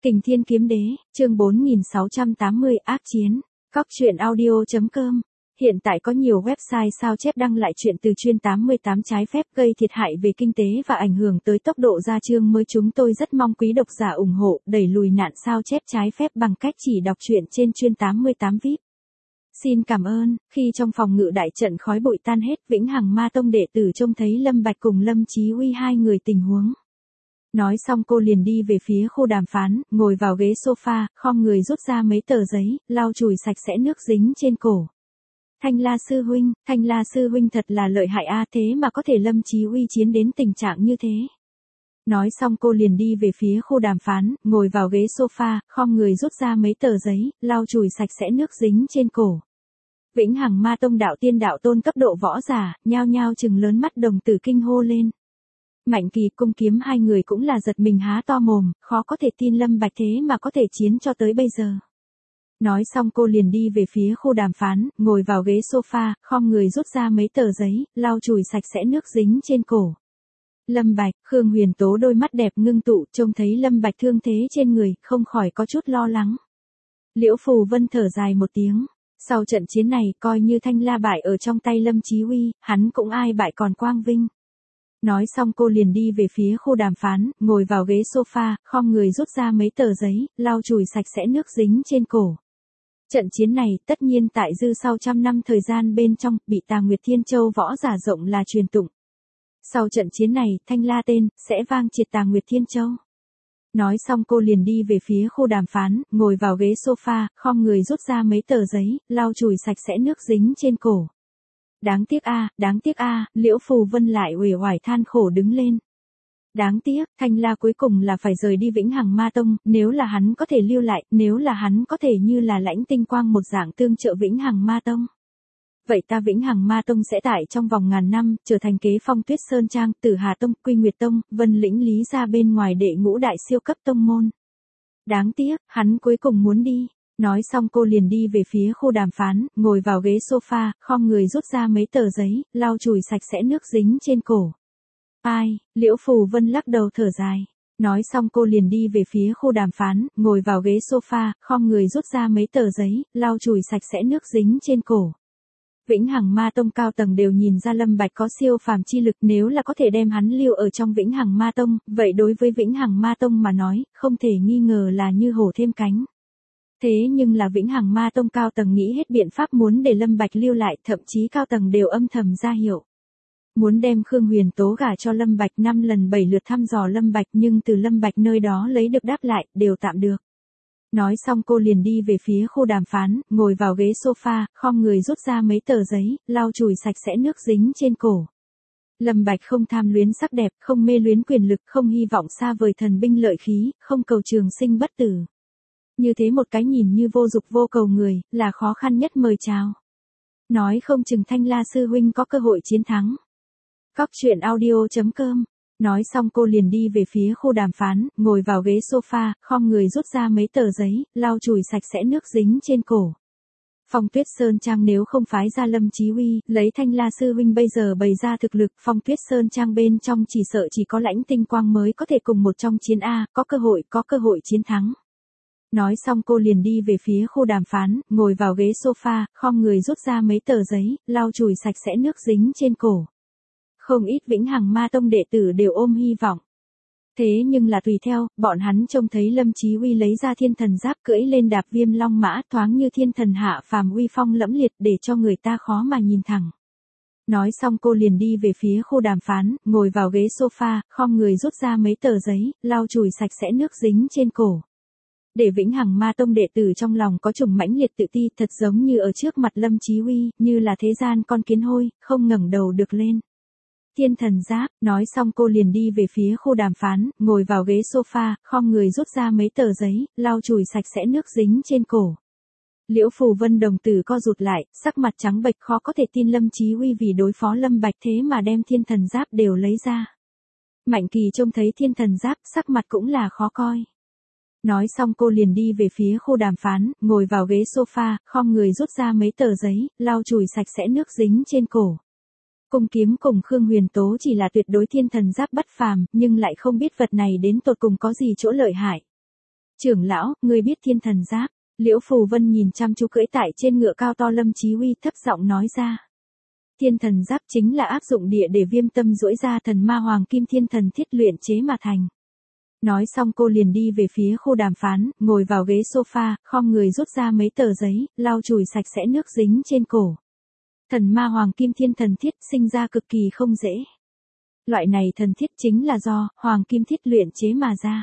Kình Thiên Kiếm Đế, chương 4680 ác chiến. Các truyện audio.com. Hiện tại có nhiều website sao chép đăng lại chuyện từ chuyên 88 trái phép gây thiệt hại về kinh tế và ảnh hưởng tới tốc độ ra chương mới. Chúng tôi rất mong quý độc giả ủng hộ đẩy lùi nạn sao chép trái phép bằng cách chỉ đọc truyện trên chuyên 88 VIP. Xin cảm ơn. Khi trong phòng ngự đại trận khói bụi tan hết, Vĩnh Hằng Ma Tông đệ tử trông thấy Lâm Bạch cùng Lâm Chí Uy hai người tình huống. Nói xong cô liền đi về phía khu đàm phán, ngồi vào ghế sofa, khom người rút ra mấy tờ giấy, lau chùi sạch sẽ nước dính trên cổ. Thanh La sư huynh thật là lợi hại a, thế mà có thể Lâm Chí Uy chiến đến tình trạng như thế. Nói xong cô liền đi về phía khu đàm phán, ngồi vào ghế sofa, khom người rút ra mấy tờ giấy, lau chùi sạch sẽ nước dính trên cổ. Vĩnh Hằng Ma Tông đạo tiên đạo tôn cấp độ võ giả, nhao nhao trừng lớn mắt đồng tử kinh hô lên. Mạnh Kỳ, Cung Kiếm hai người cũng là giật mình há to mồm, khó có thể tin Lâm Bạch thế mà có thể chiến cho tới bây giờ. Nói xong cô liền đi về phía khu đàm phán, ngồi vào ghế sofa, khom người rút ra mấy tờ giấy, lau chùi sạch sẽ nước dính trên cổ. Lâm Bạch, Khương Huyền Tố đôi mắt đẹp ngưng tụ, trông thấy Lâm Bạch thương thế trên người, không khỏi có chút lo lắng. Liễu Phù Vân thở dài một tiếng. Sau trận chiến này, coi như Thanh La bại ở trong tay Lâm Chí Uy, hắn cũng ai bại còn quang vinh. Nói xong cô liền đi về phía khu đàm phán, ngồi vào ghế sofa, khom người rút ra mấy tờ giấy, lau chùi sạch sẽ nước dính trên cổ. Trận chiến này, tất nhiên tại dư sau trăm năm thời gian bên trong, bị Tà Nguyệt Thiên Châu võ giả rộng là truyền tụng. Sau trận chiến này, Thanh La tên, sẽ vang triệt Tà Nguyệt Thiên Châu. Nói xong cô liền đi về phía khu đàm phán, ngồi vào ghế sofa, khom người rút ra mấy tờ giấy, lau chùi sạch sẽ nước dính trên cổ. Đáng tiếc a, Liễu Phù Vân lại uể oải than khổ đứng lên. Đáng tiếc, Thanh La cuối cùng là phải rời đi Vĩnh Hằng Ma Tông, nếu là hắn có thể lưu lại, nếu là hắn có thể như là Lãnh Tinh Quang một dạng tương trợ Vĩnh Hằng Ma Tông. Vậy ta Vĩnh Hằng Ma Tông sẽ tại trong vòng ngàn năm, trở thành kế Phong Tuyết Sơn Trang, Tử Hà Tông, Quy Nguyệt Tông, Vân Lĩnh Lý ra bên ngoài đệ ngũ đại siêu cấp tông môn. Đáng tiếc, hắn cuối cùng muốn đi. Nói xong cô liền đi về phía khu đàm phán, ngồi vào ghế sofa, khom người rút ra mấy tờ giấy, lau chùi sạch sẽ nước dính trên cổ. Ai, Liễu Phù Vân lắc đầu thở dài. Nói xong cô liền đi về phía khu đàm phán, ngồi vào ghế sofa, khom người rút ra mấy tờ giấy, lau chùi sạch sẽ nước dính trên cổ. Vĩnh Hằng Ma Tông cao tầng đều nhìn ra Lâm Bạch có siêu phàm chi lực, nếu là có thể đem hắn lưu ở trong Vĩnh Hằng Ma Tông, vậy đối với Vĩnh Hằng Ma Tông mà nói, không thể nghi ngờ là như hổ thêm cánh. Thế nhưng là Vĩnh Hằng Ma Tông cao tầng nghĩ hết biện pháp muốn để Lâm Bạch lưu lại, thậm chí cao tầng đều âm thầm ra hiệu. Muốn đem Khương Huyền Tố gả cho Lâm Bạch 5 lần 7 lượt thăm dò Lâm Bạch, nhưng từ Lâm Bạch nơi đó lấy được đáp lại, đều tạm được. Nói xong cô liền đi về phía khu đàm phán, ngồi vào ghế sofa, khom người rút ra mấy tờ giấy, lau chùi sạch sẽ nước dính trên cổ. Lâm Bạch không tham luyến sắc đẹp, không mê luyến quyền lực, không hy vọng xa vời thần binh lợi khí, không cầu trường sinh bất tử. Như thế một cái nhìn như vô dục vô cầu người, là khó khăn nhất mời chào. Nói không chừng Thanh La sư huynh có cơ hội chiến thắng. Các truyện audio.com. Nói xong cô liền đi về phía khu đàm phán, ngồi vào ghế sofa, khom người rút ra mấy tờ giấy, lau chùi sạch sẽ nước dính trên cổ. Phong Tuyết Sơn Trang nếu không phái ra Lâm Chí Uy, lấy Thanh La sư huynh bây giờ bày ra thực lực, Phong Tuyết Sơn Trang bên trong chỉ sợ chỉ có Lãnh Tinh Quang mới có thể cùng một trong chiến A, có cơ hội chiến thắng. Nói xong cô liền đi về phía khu đàm phán, ngồi vào ghế sofa, khom người rút ra mấy tờ giấy, lau chùi sạch sẽ nước dính trên cổ. Không ít Vĩnh Hằng Ma Tông đệ tử đều ôm hy vọng. Thế nhưng là tùy theo, bọn hắn trông thấy Lâm Chí Uy lấy ra thiên thần giáp cưỡi lên đạp Viêm Long mã, thoáng như thiên thần hạ phàm uy phong lẫm liệt, để cho người ta khó mà nhìn thẳng. Nói xong cô liền đi về phía khu đàm phán, ngồi vào ghế sofa, khom người rút ra mấy tờ giấy, lau chùi sạch sẽ nước dính trên cổ. Để Vĩnh Hằng Ma Tông đệ tử trong lòng có chủng mãnh liệt tự ti, thật giống như ở trước mặt Lâm Chí Uy, như là thế gian con kiến hôi, không ngẩng đầu được lên. Thiên thần giáp, nói xong cô liền đi về phía khu đàm phán, ngồi vào ghế sofa, khom người rút ra mấy tờ giấy, lau chùi sạch sẽ nước dính trên cổ. Liễu Phù Vân đồng tử co rụt lại, sắc mặt trắng bệch, khó có thể tin Lâm Chí Uy vì đối phó Lâm Bạch thế mà đem thiên thần giáp đều lấy ra. Mạnh Kỳ trông thấy thiên thần giáp, sắc mặt cũng là khó coi. Nói xong cô liền đi về phía khu đàm phán, ngồi vào ghế sofa, khom người rút ra mấy tờ giấy, lau chùi sạch sẽ nước dính trên cổ. Cung Kiếm cùng Khương Huyền Tố chỉ là tuyệt đối thiên thần giáp bất phàm, nhưng lại không biết vật này đến tột cùng có gì chỗ lợi hại. Trưởng lão, ngươi biết thiên thần giáp. Liễu Phù Vân nhìn chăm chú cưỡi tại trên ngựa cao to Lâm Chí Huy thấp giọng nói ra. Thiên thần giáp chính là áp dụng địa để Viêm Tâm duỗi ra thần ma hoàng kim thiên thần thiết luyện chế mà thành. Nói xong cô liền đi về phía khu đàm phán, ngồi vào ghế sofa, khom người rút ra mấy tờ giấy, lau chùi sạch sẽ nước dính trên cổ. Thần ma hoàng kim thiên thần thiết sinh ra cực kỳ không dễ. Loại này thần thiết chính là do hoàng kim thiết luyện chế mà ra.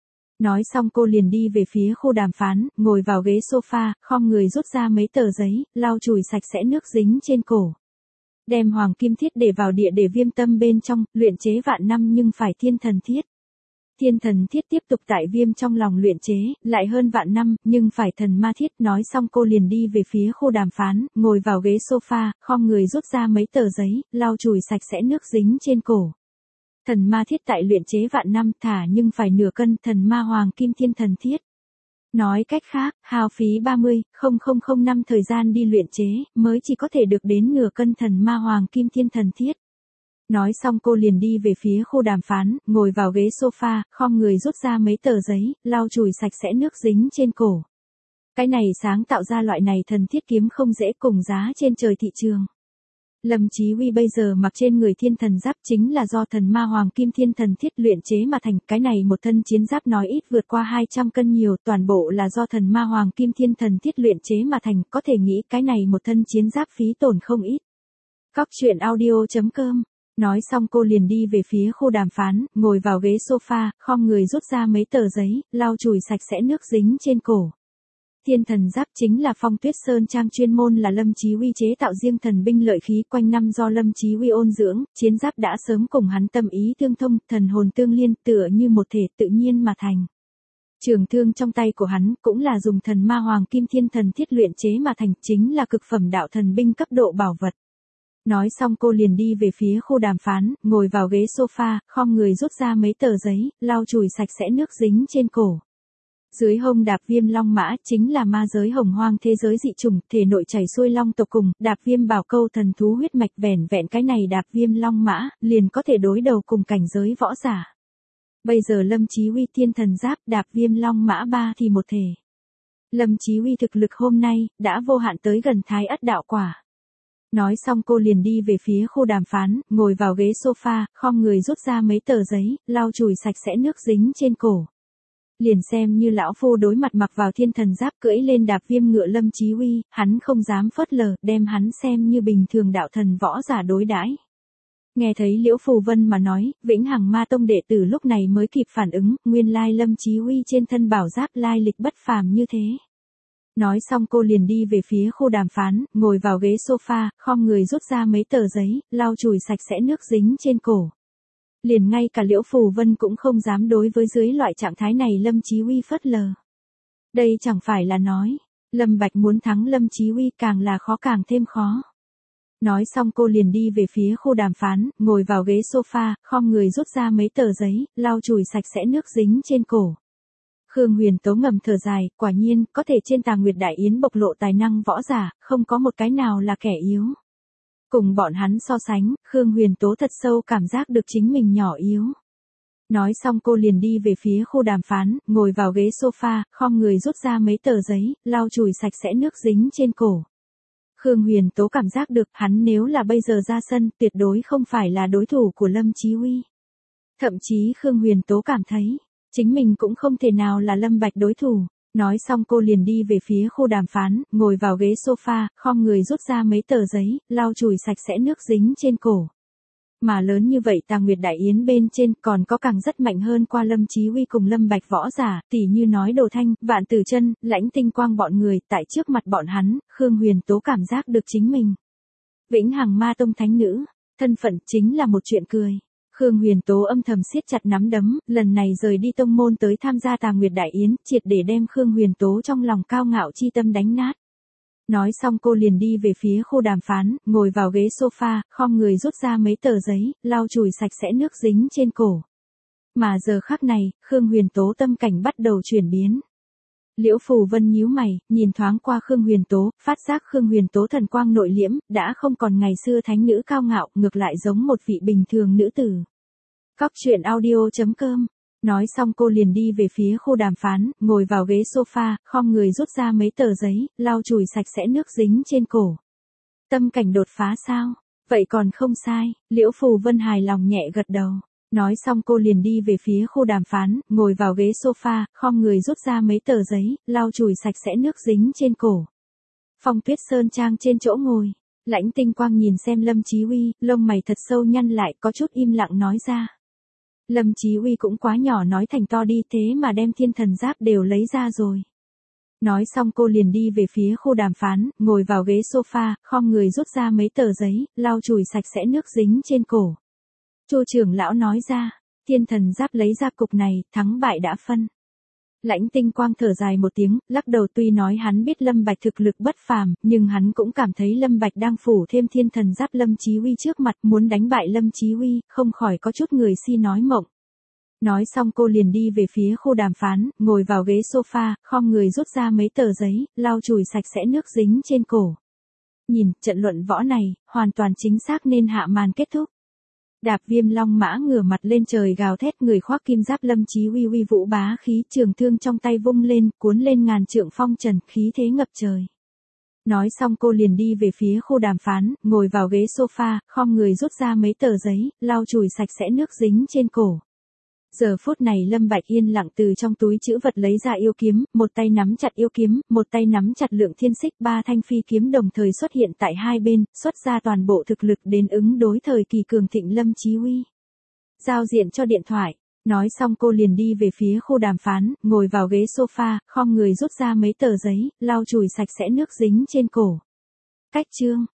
Nói xong cô liền đi về phía khu đàm phán, ngồi vào ghế sofa, khom người rút ra mấy tờ giấy, lau chùi sạch sẽ nước dính trên cổ. Đem hoàng kim thiết để vào địa để Viêm Tâm bên trong, luyện chế vạn năm nhưng phải thiên thần thiết. Thiên thần thiết tiếp tục tại Viêm trong lòng luyện chế, lại hơn vạn năm, nhưng phải thần ma thiết. Nói xong cô liền đi về phía khu đàm phán, ngồi vào ghế sofa, khom người rút ra mấy tờ giấy, lau chùi sạch sẽ nước dính trên cổ. Thần ma thiết tại luyện chế vạn năm thả nhưng phải nửa cân thần ma hoàng kim thiên thần thiết. Nói cách khác, hao phí 30,000 năm thời gian đi luyện chế, mới chỉ có thể được đến nửa cân thần ma hoàng kim thiên thần thiết. Nói xong cô liền đi về phía khu đàm phán, ngồi vào ghế sofa, khom người rút ra mấy tờ giấy, lau chùi sạch sẽ nước dính trên cổ. Cái này sáng tạo ra loại này thần thiết kiếm không dễ, cùng giá trên trời thị trường. Lâm Chí Huy bây giờ mặc trên người thiên thần giáp chính là do thần ma hoàng kim thiên thần thiết luyện chế mà thành. Cái này một thân chiến giáp nói ít vượt qua 200 cân nhiều, toàn bộ là do thần ma hoàng kim thiên thần thiết luyện chế mà thành. Có thể nghĩ cái này một thân chiến giáp phí tổn không ít. Cóc truyện audio.com. Nói xong cô liền đi về phía khu đàm phán, ngồi vào ghế sofa, khom người rút ra mấy tờ giấy, lau chùi sạch sẽ nước dính trên cổ. Thiên thần giáp chính là Phong Tuyết Sơn Trang chuyên môn là Lâm Chí Huy chế tạo riêng thần binh lợi khí, quanh năm do Lâm Chí Huy ôn dưỡng, chiến giáp đã sớm cùng hắn tâm ý tương thông, thần hồn tương liên, tựa như một thể tự nhiên mà thành. Trường thương trong tay của hắn cũng là dùng thần ma hoàng kim thiên thần thiết luyện chế mà thành, chính là cực phẩm đạo thần binh cấp độ bảo vật. Nói xong cô liền đi về phía khu đàm phán, ngồi vào ghế sofa, khom người rút ra mấy tờ giấy, lau chùi sạch sẽ nước dính trên cổ. Dưới hông đạp Viêm Long Mã chính là ma giới hồng hoang thế giới dị chủng, thể nội chảy xuôi long tộc cùng, đạp Viêm Bảo Câu thần thú huyết mạch, vẻn vẹn cái này đạp Viêm Long Mã, liền có thể đối đầu cùng cảnh giới võ giả. Bây giờ Lâm Chí Huy thiên thần giáp đạp Viêm Long Mã ba thì một thể. Lâm Chí Huy thực lực hôm nay, đã vô hạn tới gần Thái Ất đạo quả. Nói xong cô liền đi về phía khu đàm phán, ngồi vào ghế sofa, khom người rút ra mấy tờ giấy, lau chùi sạch sẽ nước dính trên cổ. Liền xem như lão phu đối mặt mặc vào thiên thần giáp cưỡi lên đạp Viêm ngựa Lâm Chí Huy, hắn không dám phớt lờ, đem hắn xem như bình thường đạo thần võ giả đối đãi. Nghe thấy Liễu Phù Vân mà nói, Vĩnh Hằng Ma Tông đệ tử lúc này mới kịp phản ứng, nguyên lai Lâm Chí Huy trên thân bảo giáp lai lịch bất phàm như thế. Nói xong cô liền đi về phía khu đàm phán, ngồi vào ghế sofa, khom người rút ra mấy tờ giấy, lau chùi sạch sẽ nước dính trên cổ. Liền ngay cả Liễu Phù Vân cũng không dám đối với dưới loại trạng thái này Lâm Chí Huy phớt lờ. Đây chẳng phải là nói, Lâm Bạch muốn thắng Lâm Chí Huy càng là khó càng thêm khó. Nói xong cô liền đi về phía khu đàm phán, ngồi vào ghế sofa, khom người rút ra mấy tờ giấy, lau chùi sạch sẽ nước dính trên cổ. Khương Huyền Tố ngầm thở dài, quả nhiên, có thể trên Tà Nguyệt Đại Yến bộc lộ tài năng võ giả, không có một cái nào là kẻ yếu. Cùng bọn hắn so sánh, Khương Huyền Tố thật sâu cảm giác được chính mình nhỏ yếu. Nói xong cô liền đi về phía khu đàm phán, ngồi vào ghế sofa, khom người rút ra mấy tờ giấy, lau chùi sạch sẽ nước dính trên cổ. Khương Huyền Tố cảm giác được hắn nếu là bây giờ ra sân, tuyệt đối không phải là đối thủ của Lâm Chí Huy. Thậm chí Khương Huyền Tố cảm thấy, chính mình cũng không thể nào là Lâm Bạch đối thủ. Nói xong cô liền đi về phía khu đàm phán, ngồi vào ghế sofa, khom người rút ra mấy tờ giấy, lau chùi sạch sẽ nước dính trên cổ. Mà lớn như vậy Tà Nguyệt Đại Yến bên trên còn có càng rất mạnh hơn qua Lâm Chí Huy cùng Lâm Bạch võ giả, tỉ như nói Đồ Thanh, Vạn Tử Chân, Lãnh Tinh Quang bọn người, tại trước mặt bọn hắn, Khương Huyền Tố cảm giác được chính mình. Vĩnh Hằng Ma Tông thánh nữ, thân phận chính là một chuyện cười. Khương Huyền Tố âm thầm siết chặt nắm đấm, lần này rời đi tông môn tới tham gia Tà Nguyệt Đại Yến, triệt để đem Khương Huyền Tố trong lòng cao ngạo chi tâm đánh nát. Nói xong cô liền đi về phía khu đàm phán, ngồi vào ghế sofa, khom người rút ra mấy tờ giấy, lau chùi sạch sẽ nước dính trên cổ. Mà giờ khắc này, Khương Huyền Tố tâm cảnh bắt đầu chuyển biến. Liễu Phù Vân nhíu mày, nhìn thoáng qua Khương Huyền Tố, phát giác Khương Huyền Tố thần quang nội liễm, đã không còn ngày xưa thánh nữ cao ngạo, ngược lại giống một vị bình thường nữ tử. Cóc truyện audio.com Nói xong cô liền đi về phía khu đàm phán, ngồi vào ghế sofa, khom người rút ra mấy tờ giấy, lau chùi sạch sẽ nước dính trên cổ. Tâm cảnh đột phá sao? Vậy còn không sai, Liễu Phù Vân hài lòng nhẹ gật đầu. Nói xong cô liền đi về phía khu đàm phán, ngồi vào ghế sofa, khom người rút ra mấy tờ giấy, lau chùi sạch sẽ nước dính trên cổ. Phong Tuyết Sơn trang trên chỗ ngồi, Lãnh Tinh Quang nhìn xem Lâm Chí Uy, lông mày thật sâu nhăn lại, có chút im lặng nói ra. Lâm Chí Uy cũng quá nhỏ nói thành to đi, thế mà đem thiên thần giáp đều lấy ra rồi. Nói xong cô liền đi về phía khu đàm phán, ngồi vào ghế sofa, khom người rút ra mấy tờ giấy, lau chùi sạch sẽ nước dính trên cổ. Chu trưởng lão nói ra, thiên thần giáp lấy ra cục này, thắng bại đã phân. Lãnh Tinh Quang thở dài một tiếng, lắc đầu, tuy nói hắn biết Lâm Bạch thực lực bất phàm, nhưng hắn cũng cảm thấy Lâm Bạch đang phủ thêm thiên thần giáp Lâm Chí Uy trước mặt, muốn đánh bại Lâm Chí Uy, không khỏi có chút người si nói mộng. Nói xong cô liền đi về phía khu đàm phán, ngồi vào ghế sofa, khom người rút ra mấy tờ giấy, lau chùi sạch sẽ nước dính trên cổ. Nhìn, trận luận võ này, hoàn toàn chính xác nên hạ màn kết thúc. Đạp Viêm Long mã ngửa mặt lên trời gào thét, người khoác kim giáp Lâm Chí Uy uy vũ bá khí, trường thương trong tay vung lên, cuốn lên ngàn trượng phong trần, khí thế ngập trời. Nói xong cô liền đi về phía khu đàm phán, ngồi vào ghế sofa, khom người rút ra mấy tờ giấy, lau chùi sạch sẽ nước dính trên cổ. Giờ phút này Lâm Bạch yên lặng từ trong túi trữ vật lấy ra yêu kiếm, một tay nắm chặt yêu kiếm, một tay nắm chặt Lượng Thiên Xích, ba thanh phi kiếm đồng thời xuất hiện tại hai bên, xuất ra toàn bộ thực lực đến ứng đối thời kỳ cường thịnh Lâm Chí Uy. Giao diện cho điện thoại. Nói xong cô liền đi về phía khu đàm phán, ngồi vào ghế sofa, khom người rút ra mấy tờ giấy, lau chùi sạch sẽ nước dính trên cổ. Cách chương